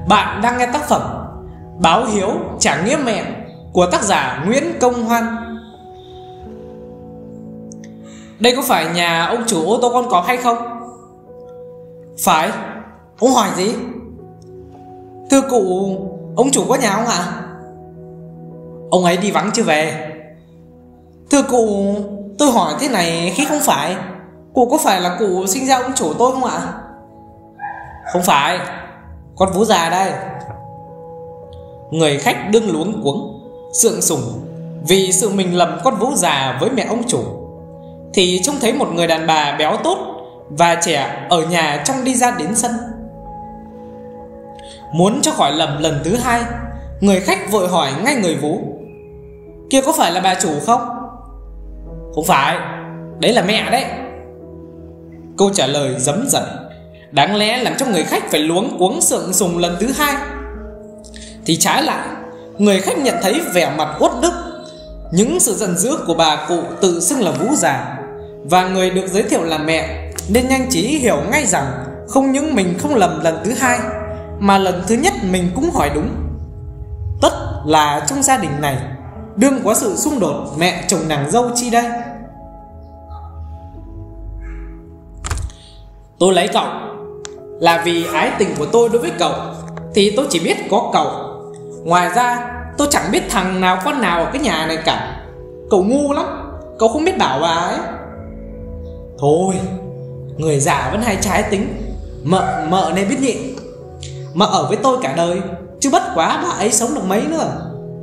Bạn đang nghe tác phẩm Báo Hiếu Trả Nghĩa Mẹ của tác giả Nguyễn Công Hoan. Đây có phải nhà ông chủ ô tô con cọp hay không? Phải. Ông hỏi gì? Thưa cụ, ông chủ có nhà không ạ? Ông ấy đi vắng chưa về. Thưa cụ, tôi hỏi thế này khi không phải, cụ có phải là cụ sinh ra ông chủ tôi không ạ? Không phải, con vú già đây. Người khách đương luống cuống, sượng sùng vì sự mình lầm con vú già với mẹ ông chủ, thì trông thấy một người đàn bà béo tốt và trẻ ở nhà trong đi ra đến sân. Muốn cho khỏi lầm lần thứ hai, người khách vội hỏi ngay người vú: kia có phải là bà chủ không? Không phải, đấy là mẹ đấy. Câu trả lời dấm dẩn, đáng lẽ làm cho người khách phải luống cuống sượng sùng lần thứ hai, thì trái lại người khách nhận thấy vẻ mặt uất ức, những sự giận dữ của bà cụ tự xưng là vú già và người được giới thiệu là mẹ, nên nhanh trí hiểu ngay rằng không những mình không lầm lần thứ hai, mà lần thứ nhất mình cũng hỏi đúng. Tất là trong gia đình này đương có sự xung đột mẹ chồng nàng dâu chi đây. Tôi lấy cậu là vì ái tình của tôi đối với cậu, thì tôi chỉ biết có cậu. Ngoài ra tôi chẳng biết thằng nào con nào ở cái nhà này cả. Cậu ngu lắm, cậu không biết bảo bà ấy. Thôi, người già vẫn hay trái tính. Mợ nên biết nhịn. Mợ ở với tôi cả đời, chứ bất quá bà ấy sống được mấy nữa.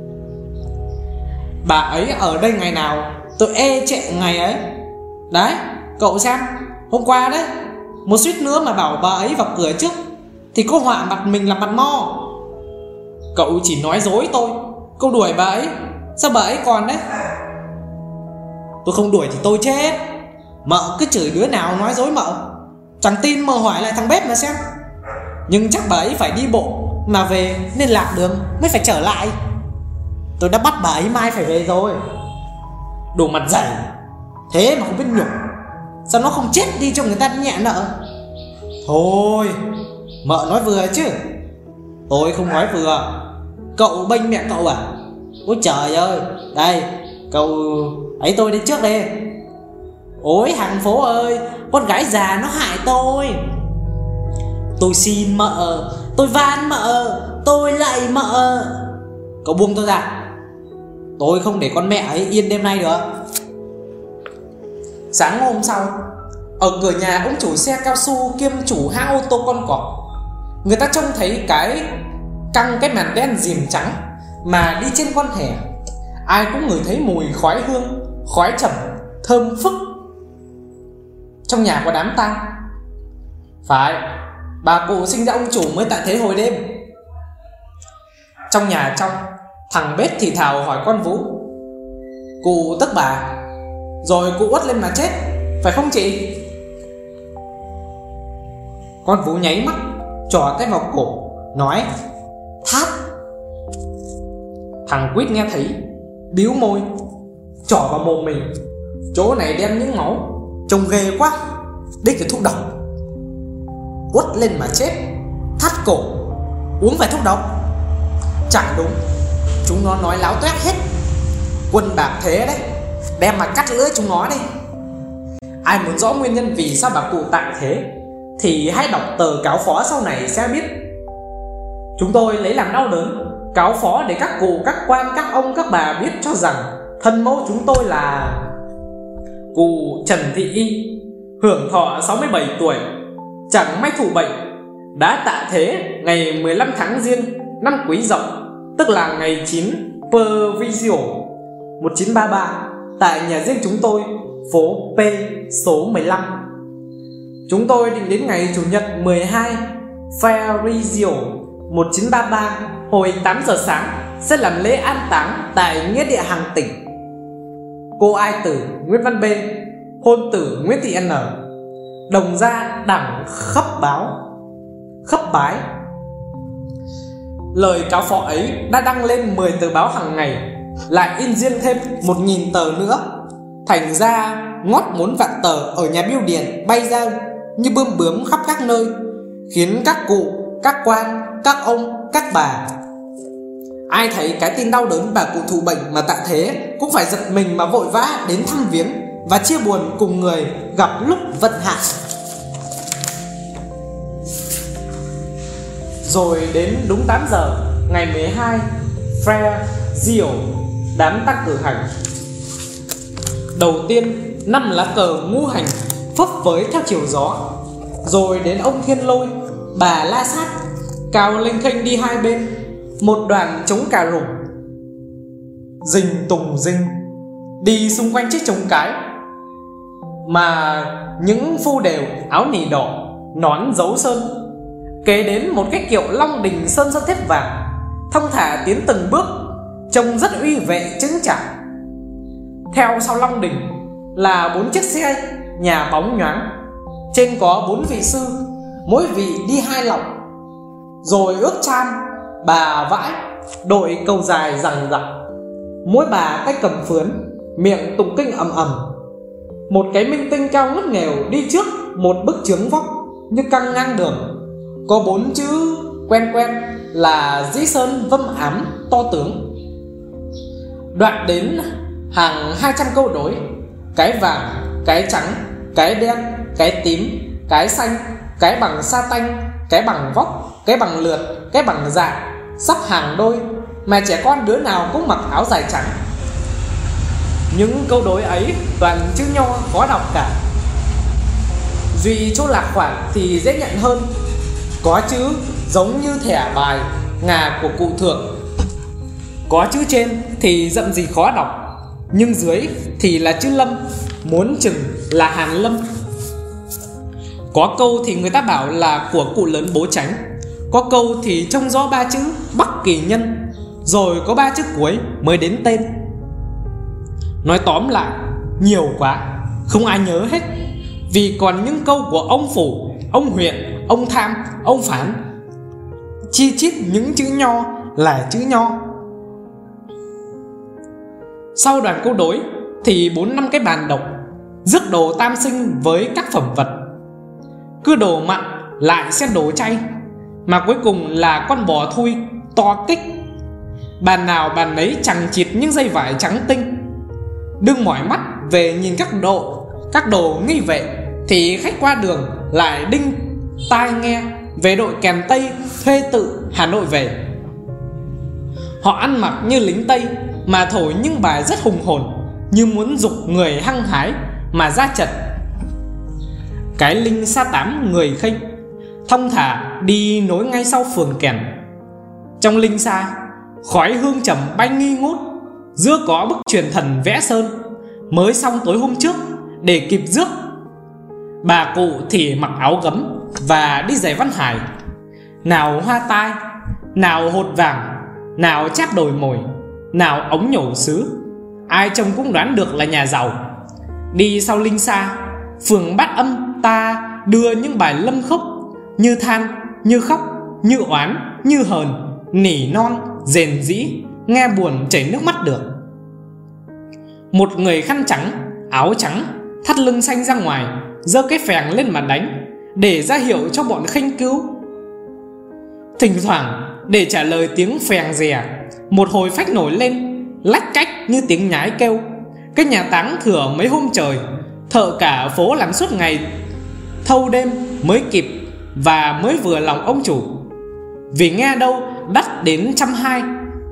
Bà ấy ở đây ngày nào tôi e chệ ngày ấy. Đấy, cậu xem, hôm qua đấy, một suýt nữa mà bảo bà ấy vào cửa trước, thì cô họa mặt mình làm mặt mo. Cậu chỉ nói dối tôi, cậu đuổi bà ấy, sao bà ấy còn đấy? Tôi không đuổi thì tôi chết. Mợ cứ chửi đứa nào nói dối mợ. Chẳng tin mợ hỏi lại thằng bếp mà xem. Nhưng chắc bà ấy phải đi bộ mà về nên lạc đường mới phải trở lại. Tôi đã bắt bà ấy mai phải về rồi. Đồ mặt dày, thế mà không biết nhục. Sao nó không chết đi cho người ta nhẹ nợ? Thôi, mợ nói vừa chứ. Tôi không nói vừa. Cậu bênh mẹ cậu à? Ôi trời ơi, đây, cậu ấy tôi đi trước đây. Ôi hàng phố ơi, con gái già nó hại tôi. Tôi xin mợ, tôi van mợ, tôi lạy mợ. Cậu buông tôi ra. Tôi không để con mẹ ấy yên đêm nay được. Sáng hôm sau, ở cửa nhà ông chủ xe cao su kiêm chủ hãng ô tô con cọp, người ta trông thấy căng cái màn đen rìm trắng mà đi trên con hè. Ai cũng ngửi thấy mùi khói hương, khói trầm, thơm phức. Trong nhà có đám tang. Phải, bà cụ sinh ra ông chủ mới tại thế hồi đêm. Trong nhà trong, thằng bếp thì thào hỏi con vú: cụ tức bà, rồi cụ uất lên mà chết, phải không chị? Con vú nháy mắt, trỏ tay vào cổ, nói: thát. Thằng quýt nghe thấy, bĩu môi, trỏ vào mồm mình: chỗ này đen những máu, trông ghê quá, đích là thuốc độc. Uất lên mà chết, thắt cổ, uống phải thuốc độc. Chẳng đúng, chúng nó nói láo toét hết. Quân bạc thế đấy, đem mà cắt lưỡi chúng nó đi. Ai muốn rõ nguyên nhân vì sao bà cụ tại thế thì hãy đọc tờ cáo phó sau này sẽ biết. Chúng tôi lấy làm đau đớn cáo phó để các cụ, các quan, các ông, các bà biết cho rằng thân mẫu chúng tôi là cụ Trần Thị Y, hưởng thọ 67 tuổi, chẳng may thụ bệnh, đã tạ thế ngày 15 tháng Giêng năm Quý Dậu, tức là ngày 9 Pervisio 1933, tại nhà riêng chúng tôi, phố P số 15. Chúng tôi định đến ngày Chủ nhật 12 Pervisio 1933 hồi 8 giờ sáng sẽ làm lễ an táng tại nghĩa địa hàng tỉnh. Cô ai tử Nguyễn Văn B, hôn tử Nguyễn Thị N, đồng gia đẳng khấp bái. Lời cáo phó ấy đã đăng lên 10 tờ báo hàng ngày, lại in riêng thêm 1000 tờ nữa. Thành ra ngót 4 vạn tờ ở nhà bưu điện bay ra như bươm bướm khắp các nơi, khiến các cụ, các quan, các ông, các bà. Ai thấy cái tin đau đớn bà cụ thụ bệnh mà tạ thế cũng phải giật mình mà vội vã đến thăm viếng và chia buồn cùng người gặp lúc vận hạn. Rồi đến đúng 8 giờ ngày 12, Frère Gilles đám tăng cử hành. Đầu tiên 5 lá cờ ngũ hành phấp phới theo chiều gió. Rồi đến ông Thiên Lôi, bà La Sát cao lênh khênh đi hai bên, một đoàn trống cà rủng rình tùng rinh đi xung quanh chiếc trống cái, mà những phu đều áo nỉ đỏ, nón dấu sơn. Kế đến một cái kiệu long đình sơn son thép vàng, thong thả tiến từng bước, trông rất uy vệ chững chạc. Theo sau long đình là 4 chiếc xe nhà bóng nhoáng, trên có 4 vị sư, mỗi vị đi 2 lọng. Rồi ước chan, bà vãi, đội cầu dài rằng rặc, mỗi bà tay cầm phướn, miệng tụng kinh ầm ầm. Một cái minh tinh cao ngất nghèo đi trước một bức chướng vóc như căng ngang đường, có 4 chữ quen quen là Dĩ Sơn Vâm Ám to tướng. Đoạn đến hàng 200 câu đối, cái vàng, cái trắng, cái đen, cái tím, cái xanh, cái bằng sa tanh, cái bằng vóc, cái bằng lượt, cái bằng dạ, sắp hàng đôi, mà trẻ con đứa nào cũng mặc áo dài trắng. Những câu đối ấy toàn chữ nho khó đọc cả. Duy chỗ lạc khoản thì dễ nhận hơn, có chữ giống như thẻ bài ngà của cụ thượng. Có chữ trên thì dậm gì khó đọc, nhưng dưới thì là chữ lâm, muốn chừng là Hàn Lâm. Có câu thì người ta bảo là của cụ lớn bố Tránh, có câu thì trông rõ 3 chữ Bắc Kỳ Nhân, rồi có 3 chữ cuối mới đến tên. Nói tóm lại nhiều quá, không ai nhớ hết, vì còn những câu của ông Phủ, ông Huyện, ông Tham, ông Phán, chi chít những chữ nho là chữ nho. Sau đoàn câu đối thì 4-5 cái bàn độc, rước đồ tam sinh với các phẩm vật. Cứ đồ mặn lại xét đồ chay, mà cuối cùng là con bò thui to kích. Bàn nào bàn nấy chẳng chịt những dây vải trắng tinh. Đừng mỏi mắt về nhìn các đồ nghi vệ, thì khách qua đường lại đinh tai nghe về đội kèn Tây thuê tự Hà Nội về. Họ ăn mặc như lính Tây mà thổi những bài rất hùng hồn, như muốn giục người hăng hái mà ra trận. Cái linh sa tám người khênh, thong thả đi nối ngay sau phường kèn. Trong linh sa, khói hương trầm bay nghi ngút, giữa có bức truyền thần vẽ sơn, mới xong tối hôm trước để kịp rước. Bà cụ thì mặc áo gấm và đi giày Văn Hải, nào hoa tai, nào hột vàng, nào chép đồi mồi, nào ống nhổ sứ, ai trông cũng đoán được là nhà giàu. Đi sau linh sa, phường Bát Âm ta đưa những bài lâm khúc, như than, như khóc, như oán, như hờn, nỉ non, rền rĩ, nghe buồn chảy nước mắt được. Một người khăn trắng, áo trắng, thắt lưng xanh ra ngoài, giơ cái phèng lên mà đánh, để ra hiệu cho bọn khinh cứu. Thỉnh thoảng để trả lời tiếng phèng rè, một hồi phách nổi lên, lách cách như tiếng nhái kêu. Cái nhà táng thừa mấy hôm trời, thợ cả phố làm suốt ngày thâu đêm mới kịp, và mới vừa lòng ông chủ, vì nghe đâu đắt đến 120.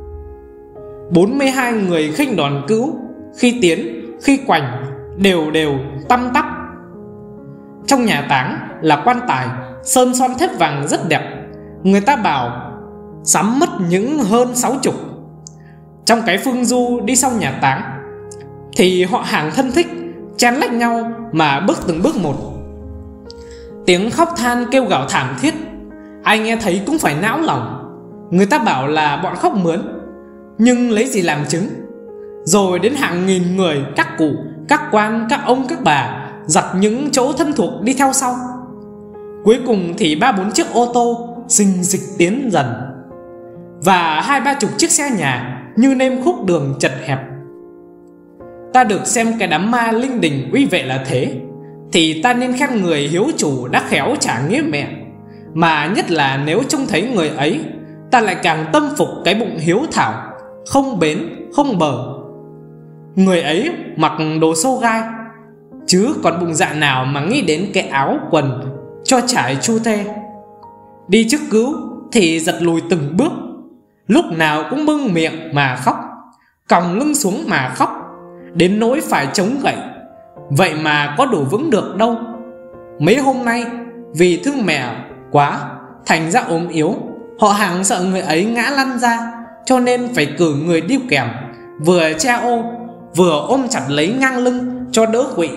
42 người khinh đoàn cứu, khi tiến khi quành đều đều tăm tắp. Trong nhà táng là quan tài sơn son thép vàng rất đẹp, người ta bảo sắm mất những hơn 60. Trong cái phương du đi sau nhà táng thì họ hàng thân thích chen lách nhau mà bước từng bước một. Tiếng khóc than kêu gào thảm thiết, ai nghe thấy cũng phải não lòng. Người ta bảo là bọn khóc mướn, nhưng lấy gì làm chứng. Rồi đến hàng nghìn người, các cụ, các quan, các ông, các bà giặt những chỗ thân thuộc đi theo sau. Cuối cùng thì 3-4 chiếc ô tô xình xịch tiến dần, và 20-30 chiếc xe nhà như nêm khúc đường chật hẹp. Ta được xem cái đám ma linh đình uy vệ là thế, thì ta nên khen người hiếu chủ đã khéo trả nghĩa mẹ, Mà nhất là nếu trông thấy người ấy, ta lại càng tâm phục cái bụng hiếu thảo, không bến không bờ. Người ấy mặc đồ xô gai, chứ còn bụng dạ nào mà nghĩ đến cái áo quần cho trải chu thê. Đi trước cứu thì giật lùi từng bước, lúc nào cũng bưng miệng mà khóc, còng lưng xuống mà khóc, đến nỗi phải chống gậy. Vậy mà có đủ vững được đâu. Mấy hôm nay vì thương mẹ quá, thành ra ốm yếu. Họ hàng sợ người ấy ngã lăn ra, cho nên phải cử người đi kèm, vừa che ô vừa ôm chặt lấy ngang lưng cho đỡ quỵ.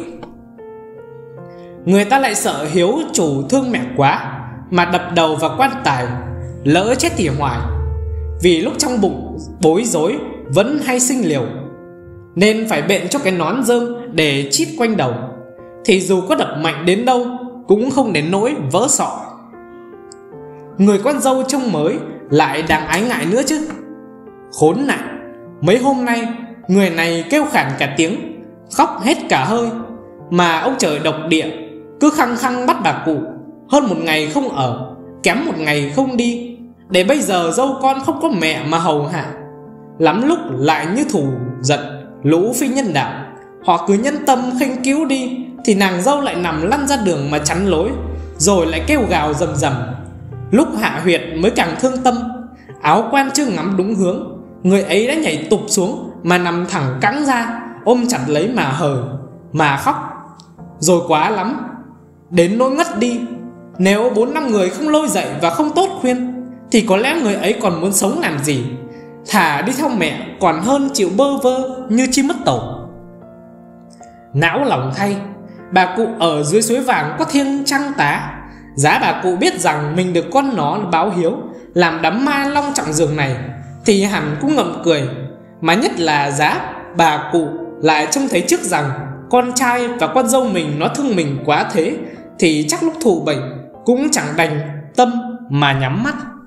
Người ta lại sợ hiếu chủ thương mẹ quá mà đập đầu vào quan tài, lỡ chết thì hoài. Vì lúc trong bụng bối rối vẫn hay sinh liều, nên phải bện cho cái nón rơm để chít quanh đầu, thì dù có đập mạnh đến đâu cũng không đến nỗi vỡ sọ. Người con dâu trông mới lại đáng ái ngại nữa chứ. Khốn nạn, mấy hôm nay người này kêu khản cả tiếng, khóc hết cả hơi, mà ông trời độc địa cứ khăng khăng bắt bà cụ hơn một ngày không ở, kém một ngày không đi, để bây giờ dâu con không có mẹ mà hầu hạ. Lắm lúc lại như thù giận lũ phi nhân đạo, họ cứ nhân tâm khinh cứu đi, thì nàng dâu lại nằm lăn ra đường mà chắn lối, rồi lại kêu gào rầm rầm. Lúc hạ huyệt mới càng thương tâm, áo quan chưa ngắm đúng hướng, người ấy đã nhảy tụp xuống mà nằm thẳng cẳng ra, ôm chặt lấy mà hờ mà khóc. Rồi quá lắm, đến nỗi ngất đi. Nếu 4-5 người không lôi dậy và không tốt khuyên, thì có lẽ người ấy còn muốn sống làm gì. Thà đi theo mẹ còn hơn chịu bơ vơ như chim mất tổ. Não lòng thay, bà cụ ở dưới suối vàng có thiêng trăng tá. Giá bà cụ biết rằng mình được con nó báo hiếu làm đám ma long trọng giường này, thì hẳn cũng ngậm cười. Mà nhất là giá bà cụ lại trông thấy trước rằng con trai và con dâu mình nó thương mình quá thế, thì chắc lúc thụ bệnh cũng chẳng đành tâm mà nhắm mắt.